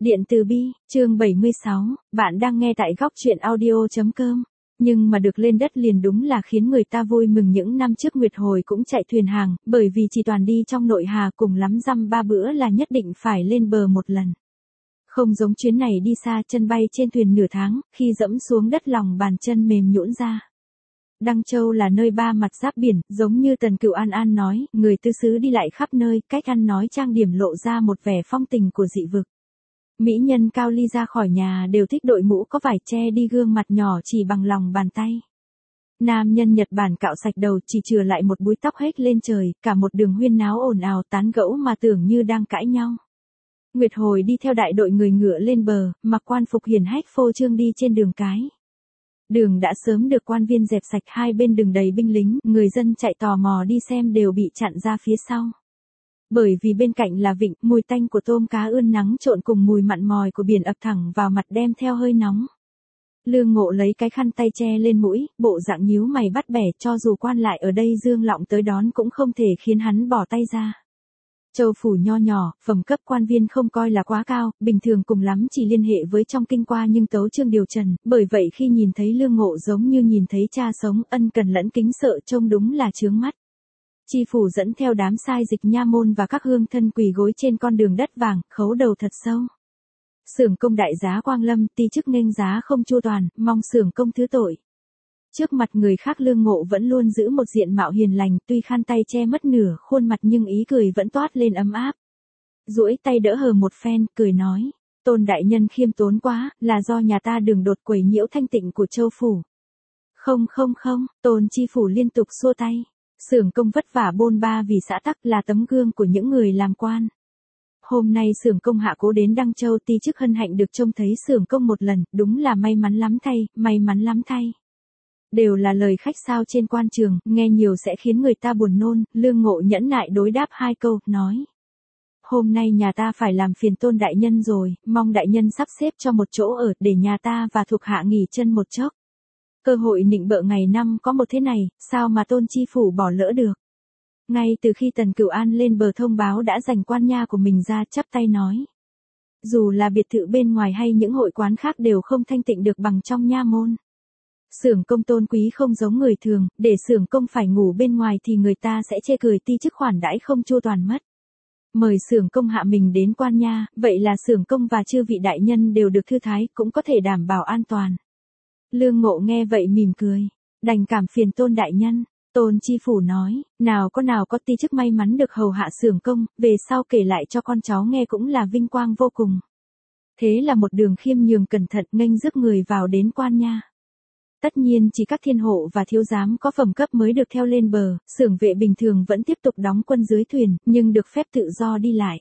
Điện từ bi, chương 76, bạn đang nghe tại góc truyện audio.com. Nhưng mà được lên đất liền đúng là khiến người ta vui mừng. Những năm trước Nguyệt Hồi cũng chạy thuyền hàng, bởi vì chỉ toàn đi trong nội hà, cùng lắm dăm ba bữa là nhất định phải lên bờ một lần. Không giống chuyến này đi xa, chân bay trên thuyền nửa tháng, khi dẫm xuống đất lòng bàn chân mềm nhũn ra. Đăng Châu là nơi ba mặt giáp biển, giống như Tần Cửu An nói, người tứ xứ đi lại khắp nơi, cách ăn nói trang điểm lộ ra một vẻ phong tình của dị vực. Mỹ nhân Cao Ly ra khỏi nhà đều thích đội mũ có vải che đi gương mặt nhỏ chỉ bằng lòng bàn tay. Nam nhân Nhật Bản cạo sạch đầu, chỉ chừa lại một búi tóc hết lên trời, cả một đường huyên náo ồn ào tán gẫu mà tưởng như đang cãi nhau. Nguyệt Hồi đi theo đại đội người ngựa lên bờ, mặc quan phục hiển hách phô trương đi trên đường cái. Đường đã sớm được quan viên dẹp sạch, hai bên đường đầy binh lính, người dân chạy tò mò đi xem đều bị chặn ra phía sau. Bởi vì bên cạnh là vịnh, mùi tanh của tôm cá ươn nắng trộn cùng mùi mặn mòi của biển ập thẳng vào mặt đem theo hơi nóng. Lương Ngộ lấy cái khăn tay che lên mũi, bộ dạng nhíu mày bắt bẻ, cho dù quan lại ở đây dương lọng tới đón cũng không thể khiến hắn bỏ tay ra. Châu phủ nho nhỏ, phẩm cấp quan viên không coi là quá cao, bình thường cùng lắm chỉ liên hệ với trong kinh qua nhưng tấu chương điều trần, bởi vậy khi nhìn thấy Lương Ngộ giống như nhìn thấy cha sống, ân cần lẫn kính sợ, trông đúng là chướng mắt. Chi phủ dẫn theo đám sai dịch nha môn và các hương thân quỳ gối trên con đường đất vàng, khấu đầu thật sâu. Xưởng công đại giá Quang Lâm, ti chức nghênh giá không chu toàn, mong xưởng công thứ tội. Trước mặt người khác Lương Ngộ vẫn luôn giữ một diện mạo hiền lành, tuy khăn tay che mất nửa khuôn mặt nhưng ý cười vẫn toát lên ấm áp. Duỗi tay đỡ hờ một phen, cười nói, Tôn đại nhân khiêm tốn quá, là do nhà ta đường đột quấy nhiễu thanh tịnh của châu phủ. Không, Tôn chi phủ liên tục xua tay. Xưởng công vất vả bôn ba vì xã tắc là tấm gương của những người làm quan. Hôm nay xưởng công hạ cố đến Đăng Châu, ti chức hân hạnh được trông thấy xưởng công một lần, đúng là may mắn lắm thay. Đều là lời khách sáo trên quan trường, nghe nhiều sẽ khiến người ta buồn nôn. Lương Ngộ nhẫn nại đối đáp hai câu, nói. Hôm nay nhà ta phải làm phiền Tôn đại nhân rồi, mong đại nhân sắp xếp cho một chỗ ở để nhà ta và thuộc hạ nghỉ chân một chốc. Cơ hội nịnh bợ ngày năm có một thế này, sao mà Tôn chi phủ bỏ lỡ được. Ngay từ khi Tần Cửu An lên bờ thông báo đã dành quan nha của mình ra, chắp tay nói. Dù là biệt thự bên ngoài hay những hội quán khác đều không thanh tịnh được bằng trong nha môn. Xưởng công tôn quý không giống người thường, để xưởng công phải ngủ bên ngoài thì người ta sẽ chê cười, ti chức khoản đãi không chu toàn mất. Mời xưởng công hạ mình đến quan nha, vậy là xưởng công và chư vị đại nhân đều được thư thái, cũng có thể đảm bảo an toàn. Lương Ngộ nghe vậy mỉm cười, đành cảm phiền Tôn đại nhân. Tôn chi phủ nói, nào có ti chức may mắn được hầu hạ xưởng công, về sau kể lại cho con cháu nghe cũng là vinh quang vô cùng. Thế là một đường khiêm nhường cẩn thận nghênh rước người vào đến quan nha. Tất nhiên chỉ các thiên hộ và thiếu giám có phẩm cấp mới được theo lên bờ, xưởng vệ bình thường vẫn tiếp tục đóng quân dưới thuyền, nhưng được phép tự do đi lại.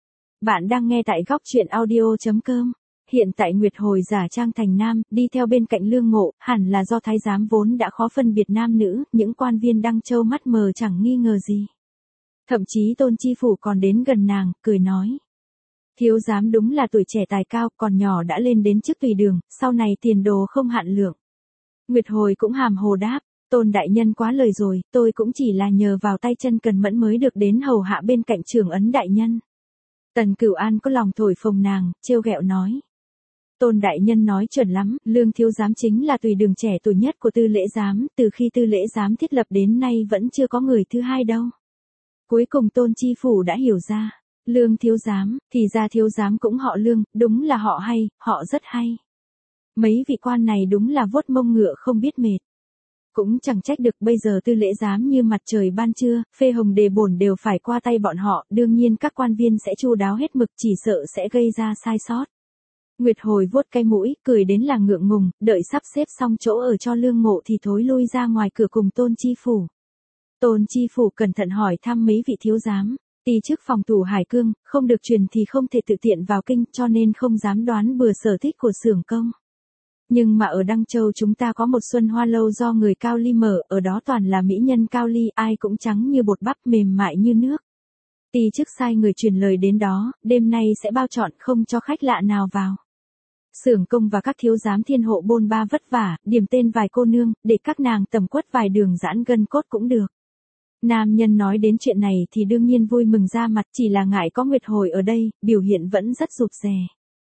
Bạn đang nghe tại góc truyện audio.com. Hiện tại Nguyệt Hồi giả trang thành nam, đi theo bên cạnh Lương Ngộ, hẳn là do thái giám vốn đã khó phân biệt nam nữ, những quan viên Đăng Châu mắt mờ chẳng nghi ngờ gì. Thậm chí Tôn chi phủ còn đến gần nàng, cười nói. Thiếu giám đúng là tuổi trẻ tài cao, còn nhỏ đã lên đến chức tùy đường, sau này tiền đồ không hạn lượng. Nguyệt Hồi cũng hàm hồ đáp, Tôn đại nhân quá lời rồi, tôi cũng chỉ là nhờ vào tay chân cần mẫn mới được đến hầu hạ bên cạnh trưởng ấn đại nhân. Tần Cửu An có lòng thổi phồng nàng, trêu ghẹo nói. Tôn đại nhân nói chuẩn lắm, Lương thiếu giám chính là tùy đường trẻ tuổi nhất của tư lễ giám, từ khi tư lễ giám thiết lập đến nay vẫn chưa có người thứ hai đâu. Cuối cùng Tôn chi phủ đã hiểu ra, Lương thiếu giám, thì ra thiếu giám cũng họ Lương, đúng là họ hay, họ rất hay. Mấy vị quan này đúng là vuốt mông ngựa không biết mệt. Cũng chẳng trách được, bây giờ tư lễ giám như mặt trời ban trưa, phê hồng đề bổn đều phải qua tay bọn họ, đương nhiên các quan viên sẽ chu đáo hết mực, chỉ sợ sẽ gây ra sai sót. Nguyệt Hồi vuốt cái mũi, cười đến là ngượng ngùng, đợi sắp xếp xong chỗ ở cho Lương Ngộ thì thối lui ra ngoài cửa cùng Tôn chi phủ. Tôn chi phủ cẩn thận hỏi thăm mấy vị thiếu giám, ti chức phòng thủ Hải Cương, không được truyền thì không thể tự tiện vào kinh, cho nên không dám đoán bừa sở thích của xưởng công. Nhưng mà ở Đăng Châu chúng ta có một xuân hoa lâu do người Cao Ly mở, ở đó toàn là mỹ nhân Cao Ly, ai cũng trắng như bột bắp, mềm mại như nước. Ti chức sai người truyền lời đến đó, đêm nay sẽ bao trọn, không cho khách lạ nào vào. Xưởng công và các thiếu giám thiên hộ bôn ba vất vả, điểm tên vài cô nương, để các nàng tẩm quất vài đường giãn gân cốt cũng được. Nam nhân nói đến chuyện này thì đương nhiên vui mừng ra mặt, chỉ là ngại có Nguyệt Hồi ở đây, biểu hiện vẫn rất rụt rè.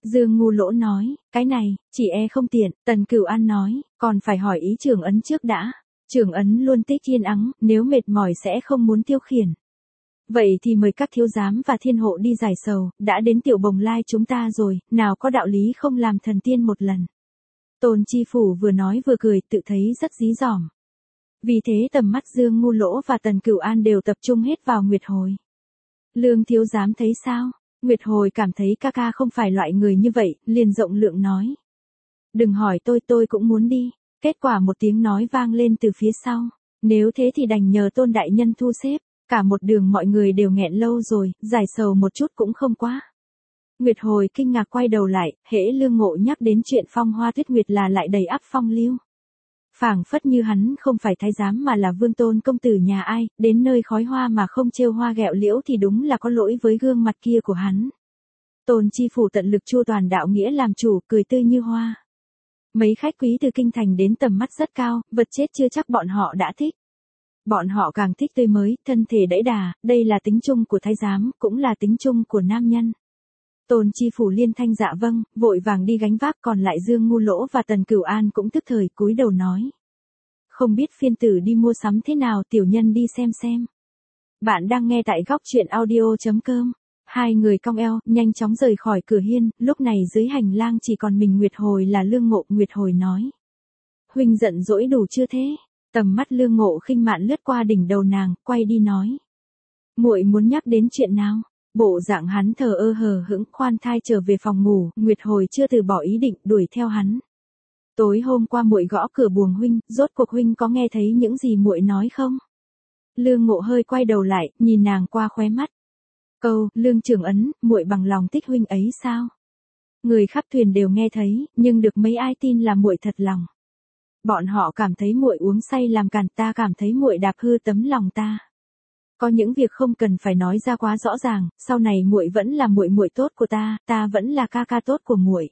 Dương Ngu Lỗ nói, cái này, chỉ e không tiện. Tần Cửu An nói, còn phải hỏi ý Trường Ấn trước đã. Trường Ấn luôn thích yên ắng, nếu mệt mỏi sẽ không muốn tiêu khiển. Vậy thì mời các thiếu giám và thiên hộ đi giải sầu, đã đến Tiểu Bồng Lai chúng ta rồi, nào có đạo lý không làm thần tiên một lần. Tôn Chi Phủ vừa nói vừa cười, tự thấy rất dí dỏm. Vì thế tầm mắt Dương Ngu Lỗ và Tần Cửu An đều tập trung hết vào Nguyệt Hồi. Lương thiếu giám thấy sao? Nguyệt Hồi cảm thấy ca ca không phải loại người như vậy, liền rộng lượng nói. Đừng hỏi tôi cũng muốn đi. Kết quả một tiếng nói vang lên từ phía sau. Nếu thế thì đành nhờ Tôn đại nhân thu xếp. Cả một đường mọi người đều nghẹn lâu rồi, giải sầu một chút cũng không quá. Nguyệt Hồi kinh ngạc quay đầu lại, hễ Lương Ngộ nhắc đến chuyện Phong Hoa Tuyết Nguyệt là lại đầy ắp phong lưu. Phảng phất như hắn không phải thái giám mà là Vương Tôn công tử nhà ai, đến nơi khói hoa mà không trêu hoa ghẹo liễu thì đúng là có lỗi với gương mặt kia của hắn. Tôn Chi Phủ tận lực chu toàn đạo nghĩa làm chủ, cười tươi như hoa. Mấy khách quý từ kinh thành đến tầm mắt rất cao, vật chết chưa chắc bọn họ đã thích. Bọn họ càng thích tươi mới, thân thể đẫy đà, đây là tính chung của thái giám, cũng là tính chung của nam nhân. Tôn Chi Phủ liên thanh dạ vâng, vội vàng đi gánh vác, còn lại Dương Ngu Lỗ và Tần Cửu An cũng tức thời cúi đầu nói. Không biết phiên tử đi mua sắm thế nào, tiểu nhân đi xem. Bạn đang nghe tại góc truyện audio.com. Hai người cong eo, nhanh chóng rời khỏi cửa hiên, lúc này dưới hành lang chỉ còn mình Nguyệt Hồi là Lương Ngộ. Nguyệt Hồi nói. Huynh giận dỗi đủ chưa thế? Tầm mắt Lương Ngộ khinh mạn lướt qua đỉnh đầu nàng, quay đi nói. Muội muốn nhắc đến chuyện nào? Bộ dạng hắn thờ ơ hờ hững, khoan thai trở về phòng ngủ. Nguyệt Hồi chưa từ bỏ ý định, đuổi theo hắn. Tối hôm qua muội gõ cửa buồng huynh, rốt cuộc huynh có nghe thấy những gì muội nói không? Lương Ngộ hơi quay đầu lại, nhìn nàng qua khóe mắt. Câu, Lương Trường Ấn, muội bằng lòng thích huynh ấy sao? Người khắp thuyền đều nghe thấy, nhưng được mấy ai tin là muội thật lòng. Bọn họ cảm thấy muội uống say làm càn, ta cảm thấy muội đạp hư tấm lòng ta. Có những việc không cần phải nói ra quá rõ ràng, sau này muội vẫn là muội tốt của ta, ta vẫn là ca ca tốt của muội.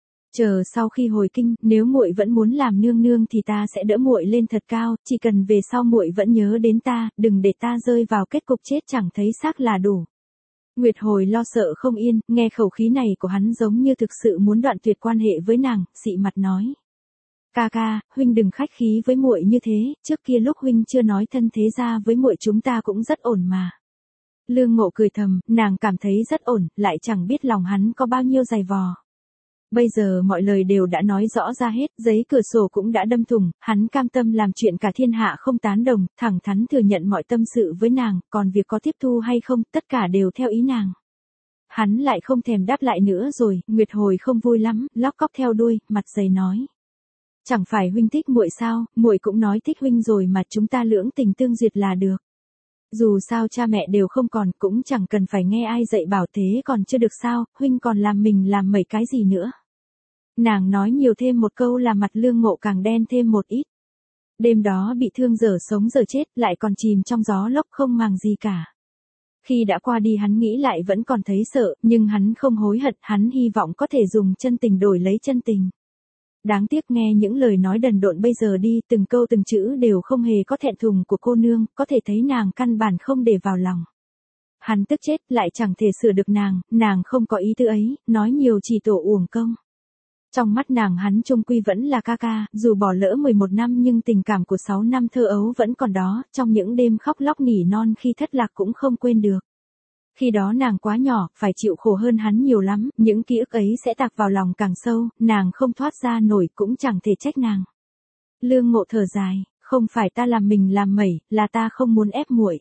Chờ sau khi hồi kinh, nếu muội vẫn muốn làm nương nương thì ta sẽ đỡ muội lên thật cao, chỉ cần về sau muội vẫn nhớ đến ta, đừng để ta rơi vào kết cục chết chẳng thấy xác là đủ. Nguyệt Hồi lo sợ không yên, nghe khẩu khí này của hắn giống như thực sự muốn đoạn tuyệt quan hệ với nàng, xị mặt nói. Ca ca, huynh đừng khách khí với muội như thế, trước kia lúc huynh chưa nói thân thế ra với muội chúng ta cũng rất ổn mà. Lương Ngộ cười thầm, nàng cảm thấy rất ổn, lại chẳng biết lòng hắn có bao nhiêu dày vò. Bây giờ mọi lời đều đã nói rõ ra hết, giấy cửa sổ cũng đã đâm thủng, hắn cam tâm làm chuyện cả thiên hạ không tán đồng, thẳng thắn thừa nhận mọi tâm sự với nàng, còn việc có tiếp thu hay không, tất cả đều theo ý nàng. Hắn lại không thèm đáp lại nữa rồi, Nguyệt Hồi không vui lắm, lóc cóc theo đuôi, mặt dày nói. Chẳng phải huynh thích muội sao, muội cũng nói thích huynh rồi mà, chúng ta lưỡng tình tương duyệt là được. Dù sao cha mẹ đều không còn, cũng chẳng cần phải nghe ai dạy bảo, thế còn chưa được sao, huynh còn làm mình làm mấy cái gì nữa. Nàng nói nhiều thêm một câu là mặt Lương Ngộ càng đen thêm một ít. Đêm đó bị thương dở sống dở chết, lại còn chìm trong gió lốc không màng gì cả. Khi đã qua đi hắn nghĩ lại vẫn còn thấy sợ, nhưng hắn không hối hận, hắn hy vọng có thể dùng chân tình đổi lấy chân tình. Đáng tiếc nghe những lời nói đần độn bây giờ đi, từng câu từng chữ đều không hề có thẹn thùng của cô nương, có thể thấy nàng căn bản không để vào lòng. Hắn tức chết, lại chẳng thể sửa được nàng không có ý tư ấy, nói nhiều chỉ tổ uổng công. Trong mắt nàng hắn chung quy vẫn là ca ca, dù bỏ lỡ 11 năm nhưng tình cảm của 6 năm thơ ấu vẫn còn đó, trong những đêm khóc lóc nỉ non khi thất lạc cũng không quên được. Khi đó nàng quá nhỏ, phải chịu khổ hơn hắn nhiều lắm, những ký ức ấy sẽ tạc vào lòng càng sâu, nàng không thoát ra nổi cũng chẳng thể trách nàng. Lương Ngộ thở dài, không phải ta làm mình làm mẩy, là ta không muốn ép muội.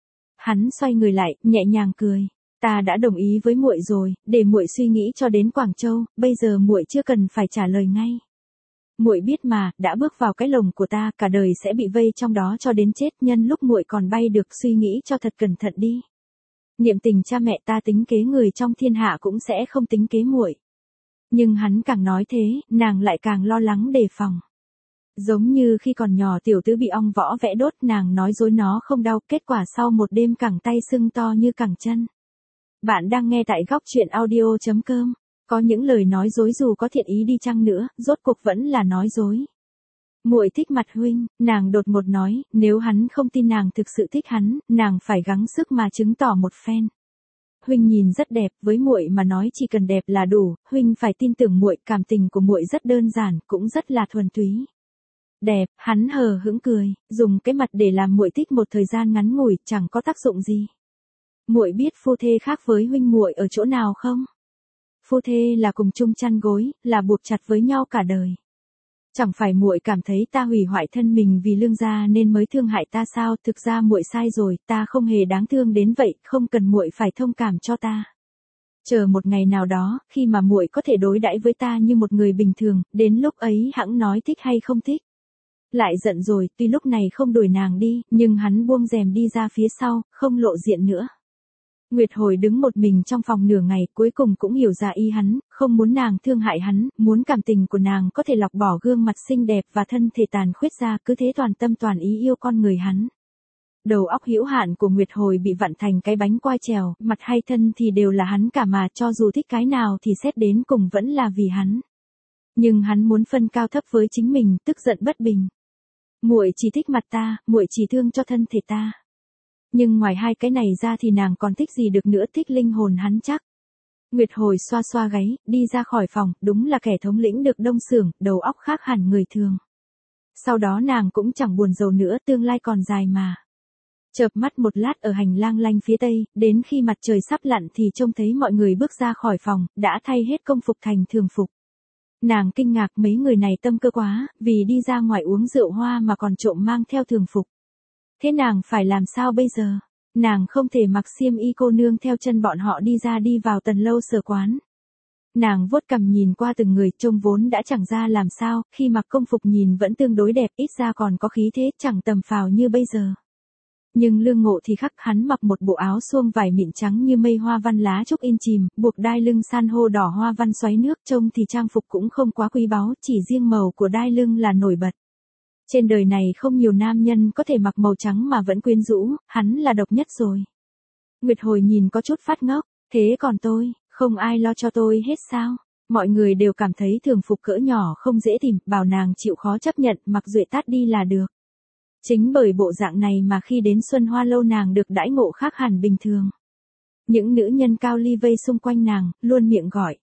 Hắn xoay người lại, nhẹ nhàng cười. Ta đã đồng ý với muội rồi, để muội suy nghĩ cho đến Quảng Châu, bây giờ muội chưa cần phải trả lời ngay. Muội biết mà, đã bước vào cái lồng của ta, cả đời sẽ bị vây trong đó cho đến chết, nhân lúc muội còn bay được, suy nghĩ cho thật cẩn thận đi. Niệm tình cha mẹ ta tính kế người trong thiên hạ cũng sẽ không tính kế muội. Nhưng hắn càng nói thế, nàng lại càng lo lắng đề phòng. Giống như khi còn nhỏ tiểu tứ bị ong võ vẽ đốt, nàng nói dối nó không đau, kết quả sau một đêm cẳng tay sưng to như cẳng chân. Bạn đang nghe tại góc truyện audio.com. Có những lời nói dối dù có thiện ý đi chăng nữa, rốt cuộc vẫn là nói dối. Muội thích mặt huynh, nàng đột ngột nói, nếu hắn không tin nàng thực sự thích hắn, nàng phải gắng sức mà chứng tỏ một phen. huynh nhìn rất đẹp, với muội mà nói chỉ cần đẹp là đủ, huynh phải tin tưởng muội, cảm tình của muội rất đơn giản, cũng rất là thuần túy. Đẹp, hắn hờ hững cười, dùng cái mặt để làm muội thích một thời gian ngắn ngủi, chẳng có tác dụng gì. Muội biết phu thê khác với huynh muội ở chỗ nào không? Phu thê là cùng chung chăn gối, là buộc chặt với nhau cả đời. Chẳng phải muội cảm thấy ta hủy hoại thân mình vì lương gia nên mới thương hại ta sao? Thực ra muội sai rồi, ta không hề đáng thương đến vậy, không cần muội phải thông cảm cho ta. Chờ một ngày nào đó, khi mà muội có thể đối đãi với ta như một người bình thường, đến lúc ấy hẵng nói thích hay không thích. Lại giận rồi, tuy lúc này không đuổi nàng đi, nhưng hắn buông rèm đi ra phía sau, không lộ diện nữa. Nguyệt Hồi đứng một mình trong phòng nửa ngày, cuối cùng cũng hiểu ra ý hắn, không muốn nàng thương hại hắn, muốn cảm tình của nàng có thể lọc bỏ gương mặt xinh đẹp và thân thể tàn khuyết ra, cứ thế toàn tâm toàn ý yêu con người hắn. Đầu óc hữu hạn của Nguyệt Hồi bị vặn thành cái bánh quai trèo, mặt hay thân thì đều là hắn cả mà, cho dù thích cái nào thì xét đến cùng vẫn là vì hắn. Nhưng hắn muốn phân cao thấp với chính mình, tức giận bất bình. Muội chỉ thích mặt ta, muội chỉ thương cho thân thể ta. Nhưng ngoài hai cái này ra thì nàng còn thích gì được nữa, thích linh hồn hắn chắc. Nguyệt Hồi xoa xoa gáy, đi ra khỏi phòng, đúng là kẻ thống lĩnh được đông xưởng, đầu óc khác hẳn người thường. Sau đó nàng cũng chẳng buồn rầu nữa, tương lai còn dài mà. Chợp mắt một lát ở hành lang lanh phía tây, đến khi mặt trời sắp lặn thì trông thấy mọi người bước ra khỏi phòng, đã thay hết công phục thành thường phục. Nàng kinh ngạc mấy người này tâm cơ quá, vì đi ra ngoài uống rượu hoa mà còn trộm mang theo thường phục. Thế nàng phải làm sao bây giờ? Nàng không thể mặc xiêm y cô nương theo chân bọn họ đi ra đi vào Tần Lâu Sở quán. Nàng vuốt cằm nhìn qua từng người, trông vốn đã chẳng ra làm sao, khi mặc công phục nhìn vẫn tương đối đẹp, ít ra còn có khí thế, chẳng tầm phào như bây giờ. Nhưng Lương Ngộ thì khác, hắn mặc một bộ áo suông vải mịn trắng như mây, hoa văn lá trúc in chìm, buộc đai lưng san hô đỏ hoa văn xoáy nước, trông thì trang phục cũng không quá quý báu, chỉ riêng màu của đai lưng là nổi bật. Trên đời này không nhiều nam nhân có thể mặc màu trắng mà vẫn quyến rũ, hắn là độc nhất rồi. Nguyệt Hồi nhìn có chút phát ngốc, thế còn tôi, không ai lo cho tôi hết sao? Mọi người đều cảm thấy thường phục cỡ nhỏ không dễ tìm, bảo nàng chịu khó chấp nhận, mặc duệ tát đi là được. Chính bởi bộ dạng này mà khi đến Xuân Hoa Lâu nàng được đãi ngộ khác hẳn bình thường. Những nữ nhân cao ly vây xung quanh nàng, luôn miệng gọi.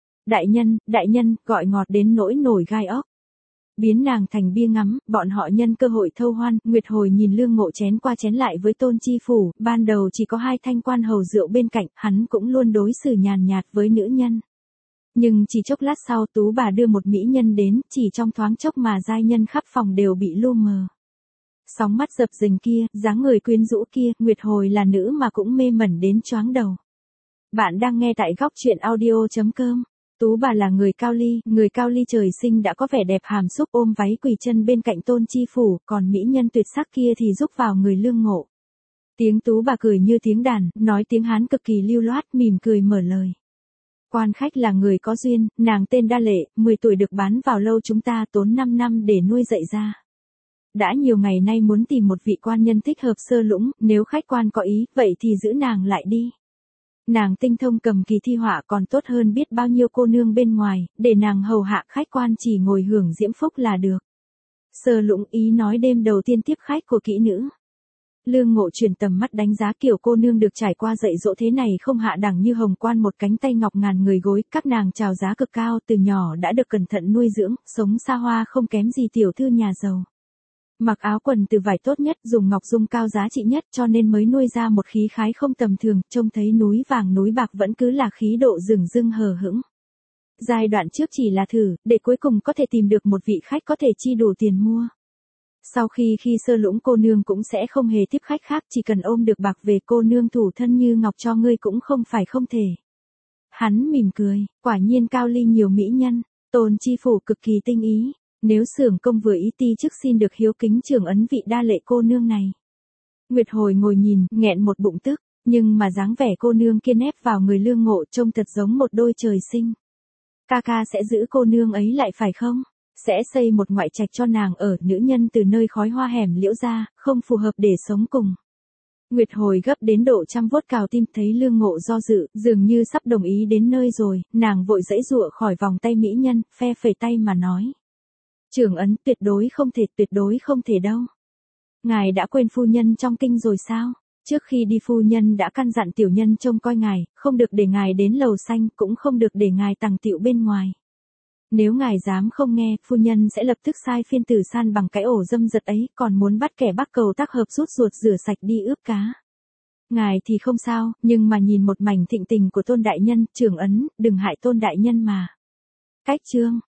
Đại nhân, gọi ngọt đến nỗi nổi gai óc. Biến nàng thành bia ngắm, bọn họ nhân cơ hội thâu hoan. Nguyệt Hồi nhìn Lương Ngộ chén qua chén lại với Tôn Chi Phủ, ban đầu chỉ có hai thanh quan hầu rượu bên cạnh, hắn cũng luôn đối xử nhàn nhạt với nữ nhân. Nhưng chỉ chốc lát sau tú bà đưa một mỹ nhân đến, chỉ trong thoáng chốc mà giai nhân khắp phòng đều bị lu mờ. Sóng mắt dập dềnh kia, dáng người quyến rũ kia, Nguyệt Hồi là nữ mà cũng mê mẩn đến choáng đầu. Bạn đang nghe tại góc truyện audio.com. Tú bà là người Cao Ly trời sinh đã có vẻ đẹp hàm xúc, ôm váy quỳ chân bên cạnh Tôn Chi Phủ, còn mỹ nhân tuyệt sắc kia thì giúp vào người Lương Ngộ. Tiếng tú bà cười như tiếng đàn, nói tiếng Hán cực kỳ lưu loát, mỉm cười mở lời. Quan khách là người có duyên, nàng tên Đa Lệ, 10 tuổi được bán vào lâu chúng ta tốn 5 năm để nuôi dạy ra. Đã nhiều ngày nay muốn tìm một vị quan nhân thích hợp Sơ Lũng, nếu khách quan có ý, vậy thì giữ nàng lại đi. Nàng tinh thông cầm kỳ thi họa còn tốt hơn biết bao nhiêu cô nương bên ngoài, để nàng hầu hạ khách quan chỉ ngồi hưởng diễm phúc là được. Sơ Lũng ý nói đêm đầu tiên tiếp khách của kỹ nữ. Lương Ngộ chuyển tầm mắt đánh giá kiểu cô nương được trải qua dạy dỗ thế này không hạ đẳng như Hồng Quan một cánh tay ngọc ngàn người gối, các nàng chào giá cực cao, từ nhỏ đã được cẩn thận nuôi dưỡng, sống xa hoa không kém gì tiểu thư nhà giàu. Mặc áo quần từ vải tốt nhất, dùng ngọc dung cao giá trị nhất cho nên mới nuôi ra một khí khái không tầm thường, trông thấy núi vàng núi bạc vẫn cứ là khí độ rừng rưng hờ hững. Giai đoạn trước chỉ là thử, để cuối cùng có thể tìm được một vị khách có thể chi đủ tiền mua. Sau khi Sơ Lũng cô nương cũng sẽ không hề tiếp khách khác, chỉ cần ôm được bạc về cô nương thủ thân như ngọc cho ngươi cũng không phải không thể. Hắn mỉm cười, quả nhiên Cao Ly nhiều mỹ nhân, Tôn Chi Phủ cực kỳ tinh ý. Nếu xưởng công vừa ý ti chức xin được hiếu kính trưởng ấn vị Đa Lệ cô nương này. Nguyệt Hồi ngồi nhìn, nghẹn một bụng tức, nhưng mà dáng vẻ cô nương kia nép vào người Lương Ngộ trông thật giống một đôi trời sinh. Ca ca sẽ giữ cô nương ấy lại phải không? Sẽ xây một ngoại trạch cho nàng ở, nữ nhân từ nơi khói hoa hẻm liễu ra, không phù hợp để sống cùng. Nguyệt Hồi gấp đến độ trăm vuốt cào tim, thấy Lương Ngộ do dự, dường như sắp đồng ý đến nơi rồi, nàng vội giãy giụa khỏi vòng tay mỹ nhân, phe phẩy tay mà nói. Trưởng ấn, tuyệt đối không thể đâu. Ngài đã quên phu nhân trong kinh rồi sao? Trước khi đi phu nhân đã căn dặn tiểu nhân trông coi ngài, không được để ngài đến lầu xanh, cũng không được để ngài tằng tiệu bên ngoài. Nếu ngài dám không nghe, phu nhân sẽ lập tức sai phiên tử san bằng cái ổ dâm dật ấy, còn muốn bắt kẻ Bắc Cầu tác hợp rút ruột rửa sạch đi ướp cá. Ngài thì không sao, nhưng mà nhìn một mảnh thịnh tình của Tôn đại nhân, trưởng ấn, đừng hại Tôn đại nhân mà. Cách chương